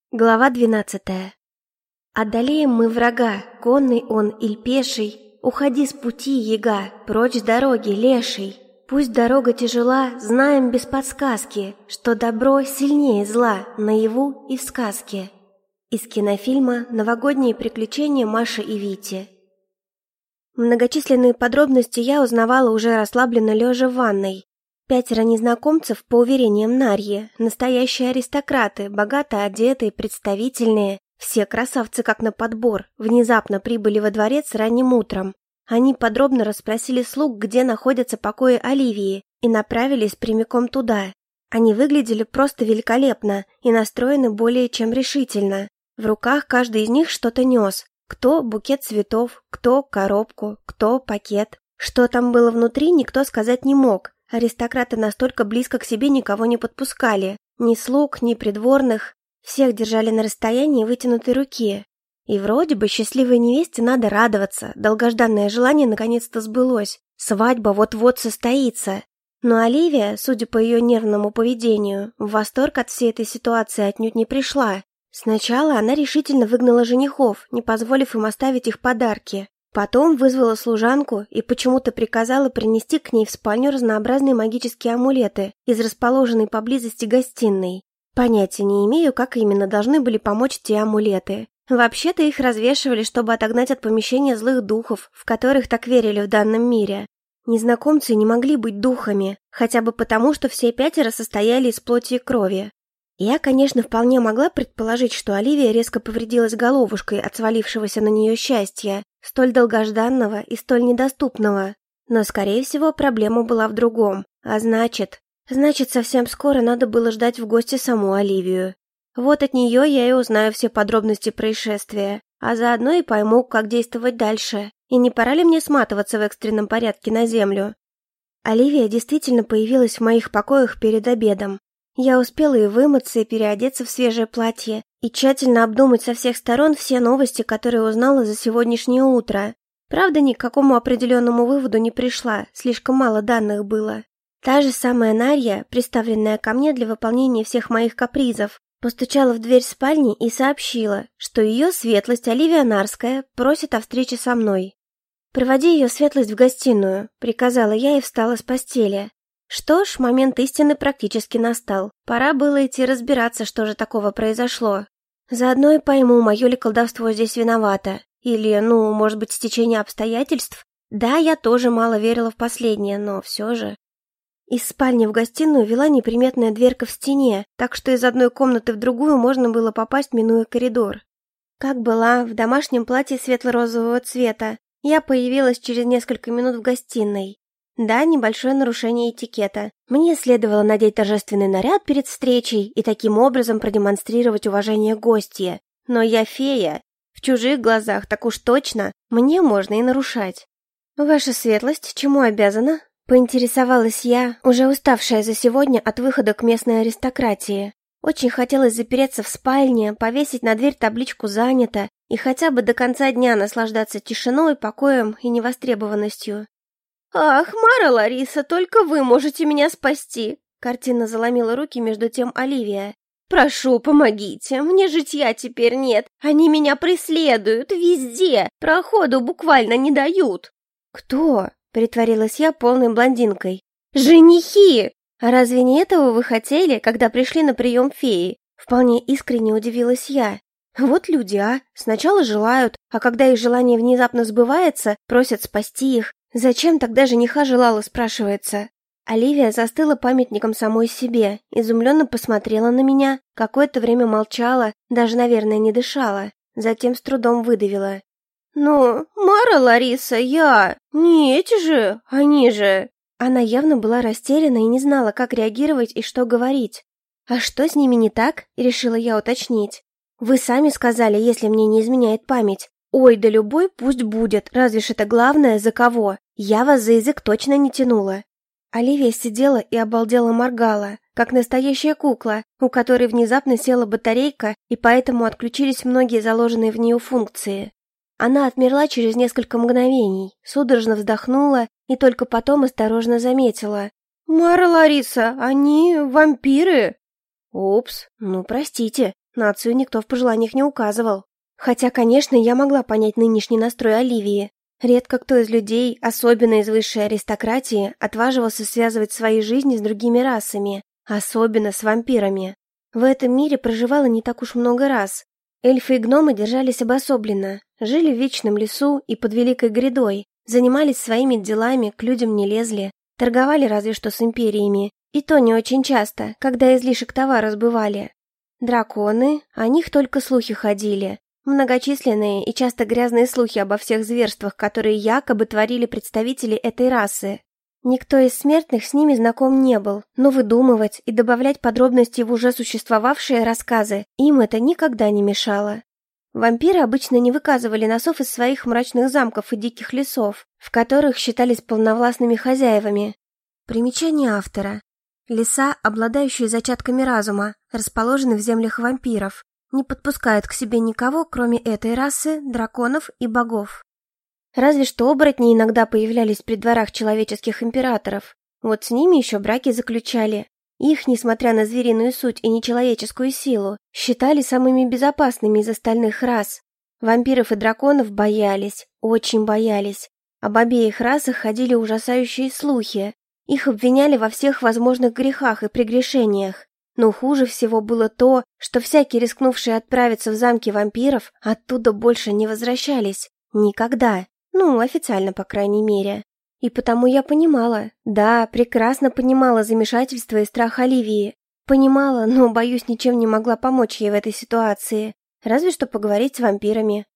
Глава 12. Одолеем мы врага, конный он иль пеший, уходи с пути, яга, прочь с дороги, леший. Пусть дорога тяжела, знаем без подсказки, что добро сильнее зла, наяву и в сказке. Из кинофильма «Новогодние приключения Маши и Вити». Многочисленные подробности я узнавала уже расслабленно лежа в ванной. 5 незнакомцев, по уверениям Нарьи, настоящие аристократы, богато одетые, представительные, все красавцы как на подбор, внезапно прибыли во дворец ранним утром. Они подробно расспросили слуг, где находятся покои Оливии, и направились прямиком туда. Они выглядели просто великолепно и настроены более чем решительно. В руках каждый из них что-то нес. Кто букет цветов, кто коробку, кто пакет. Что там было внутри, никто сказать не мог. Аристократы настолько близко к себе никого не подпускали. Ни слуг, ни придворных. Всех держали на расстоянии вытянутой руки. И вроде бы счастливой невесте надо радоваться. Долгожданное желание наконец-то сбылось. Свадьба вот-вот состоится. Но Оливия, судя по ее нервному поведению, в восторг от всей этой ситуации отнюдь не пришла. Сначала она решительно выгнала женихов, не позволив им оставить их подарки. Потом вызвала служанку и почему-то приказала принести к ней в спальню разнообразные магические амулеты из расположенной поблизости гостиной. Понятия не имею, как именно должны были помочь те амулеты. Вообще-то их развешивали, чтобы отогнать от помещения злых духов, в которых так верили в данном мире. Незнакомцы не могли быть духами, хотя бы потому, что все 5 состояли из плоти и крови. Я, конечно, вполне могла предположить, что Оливия резко повредилась головушкой от свалившегося на нее счастья, столь долгожданного и столь недоступного. Но, скорее всего, проблема была в другом. А значит, совсем скоро надо было ждать в гости саму Оливию. Вот от нее я и узнаю все подробности происшествия, а заодно и пойму, как действовать дальше. И не пора ли мне сматываться в экстренном порядке на землю? Оливия действительно появилась в моих покоях перед обедом. Я успела и вымыться, и переодеться в свежее платье, и тщательно обдумать со всех сторон все новости, которые узнала за сегодняшнее утро. Правда, ни к какому определенному выводу не пришла, слишком мало данных было. Та же самая Нарья, приставленная ко мне для выполнения всех моих капризов, постучала в дверь спальни и сообщила, что ее светлость Оливия Нарская просит о встрече со мной. «Проводи ее светлость в гостиную», — приказала я и встала с постели. Что ж, момент истины практически настал. Пора было идти разбираться, что же такого произошло. Заодно и пойму, мое ли колдовство здесь виновато. Или, может быть, стечение обстоятельств? Да, я тоже мало верила в последнее, но все же. Из спальни в гостиную вела неприметная дверка в стене, так что из одной комнаты в другую можно было попасть, минуя коридор. Как была, в домашнем платье светло-розового цвета, я появилась через несколько минут в гостиной. Да, небольшое нарушение этикета. Мне следовало надеть торжественный наряд перед встречей и таким образом продемонстрировать уважение гостье. Но я фея. В чужих глазах так уж точно мне можно и нарушать. «Ваша светлость, чему обязана?» — поинтересовалась я, уже уставшая за сегодня от выхода к местной аристократии. Очень хотелось запереться в спальне, повесить на дверь табличку «Занято» и хотя бы до конца дня наслаждаться тишиной, покоем и невостребованностью. «Ах, Мара Лариса, только вы можете меня спасти!» Картинно заломила руки между тем Оливия. «Прошу, помогите, мне житья теперь нет. Они меня преследуют везде, проходу буквально не дают». «Кто?» — притворилась я полной блондинкой. «Женихи! А разве не этого вы хотели, когда пришли на прием феи?» Вполне искренне удивилась я. Вот люди, а! Сначала желают, а когда их желание внезапно сбывается, просят спасти их. Зачем тогда жениха желала, спрашивается? Оливия застыла памятником самой себе, изумленно посмотрела на меня, какое-то время молчала, даже, наверное, не дышала, затем с трудом выдавила. «Ну, Мара Лариса, не эти же, они же...» Она явно была растеряна и не знала, как реагировать и что говорить. «А что с ними не так?» — решила я уточнить. «Вы сами сказали, если мне не изменяет память. Ой, да любой пусть будет, разве ж это главное, за кого? Я вас за язык точно не тянула». Оливия сидела и обалдело моргала, как настоящая кукла, у которой внезапно села батарейка, и поэтому отключились многие заложенные в нее функции. Она отмерла через несколько мгновений, судорожно вздохнула и только потом осторожно заметила. «Мара Лариса, они вампиры!» «Упс, простите, Нацию никто в пожеланиях не указывал. Хотя, конечно, я могла понять нынешний настрой Оливии. Редко кто из людей, особенно из высшей аристократии, отваживался связывать свои жизни с другими расами, особенно с вампирами. В этом мире проживало не так уж много рас. Эльфы и гномы держались обособленно, жили в вечном лесу и под великой грядой, занимались своими делами, к людям не лезли, торговали разве что с империями, и то не очень часто, когда излишек товара сбывали. Драконы, о них только слухи ходили. Многочисленные и часто грязные слухи обо всех зверствах, которые якобы творили представители этой расы. Никто из смертных с ними знаком не был, но выдумывать и добавлять подробности в уже существовавшие рассказы им это никогда не мешало. Вампиры обычно не выказывали носов из своих мрачных замков и диких лесов, в которых считались полновластными хозяевами. Примечание автора. Леса, обладающие зачатками разума, расположены в землях вампиров, не подпускают к себе никого, кроме этой расы, драконов и богов. Разве что оборотни иногда появлялись при дворах человеческих императоров. Вот с ними еще браки заключали. Их, несмотря на звериную суть и нечеловеческую силу, считали самыми безопасными из остальных рас. Вампиров и драконов боялись, очень боялись. Об обеих расах ходили ужасающие слухи. Их обвиняли во всех возможных грехах и прегрешениях. Но хуже всего было то, что всякий, рискнувший отправиться в замки вампиров, оттуда больше не возвращались. Никогда. Ну, официально, по крайней мере. И потому я понимала, да, прекрасно понимала замешательство и страх Оливии. Понимала, но, боюсь, ничем не могла помочь ей в этой ситуации. Разве что поговорить с вампирами.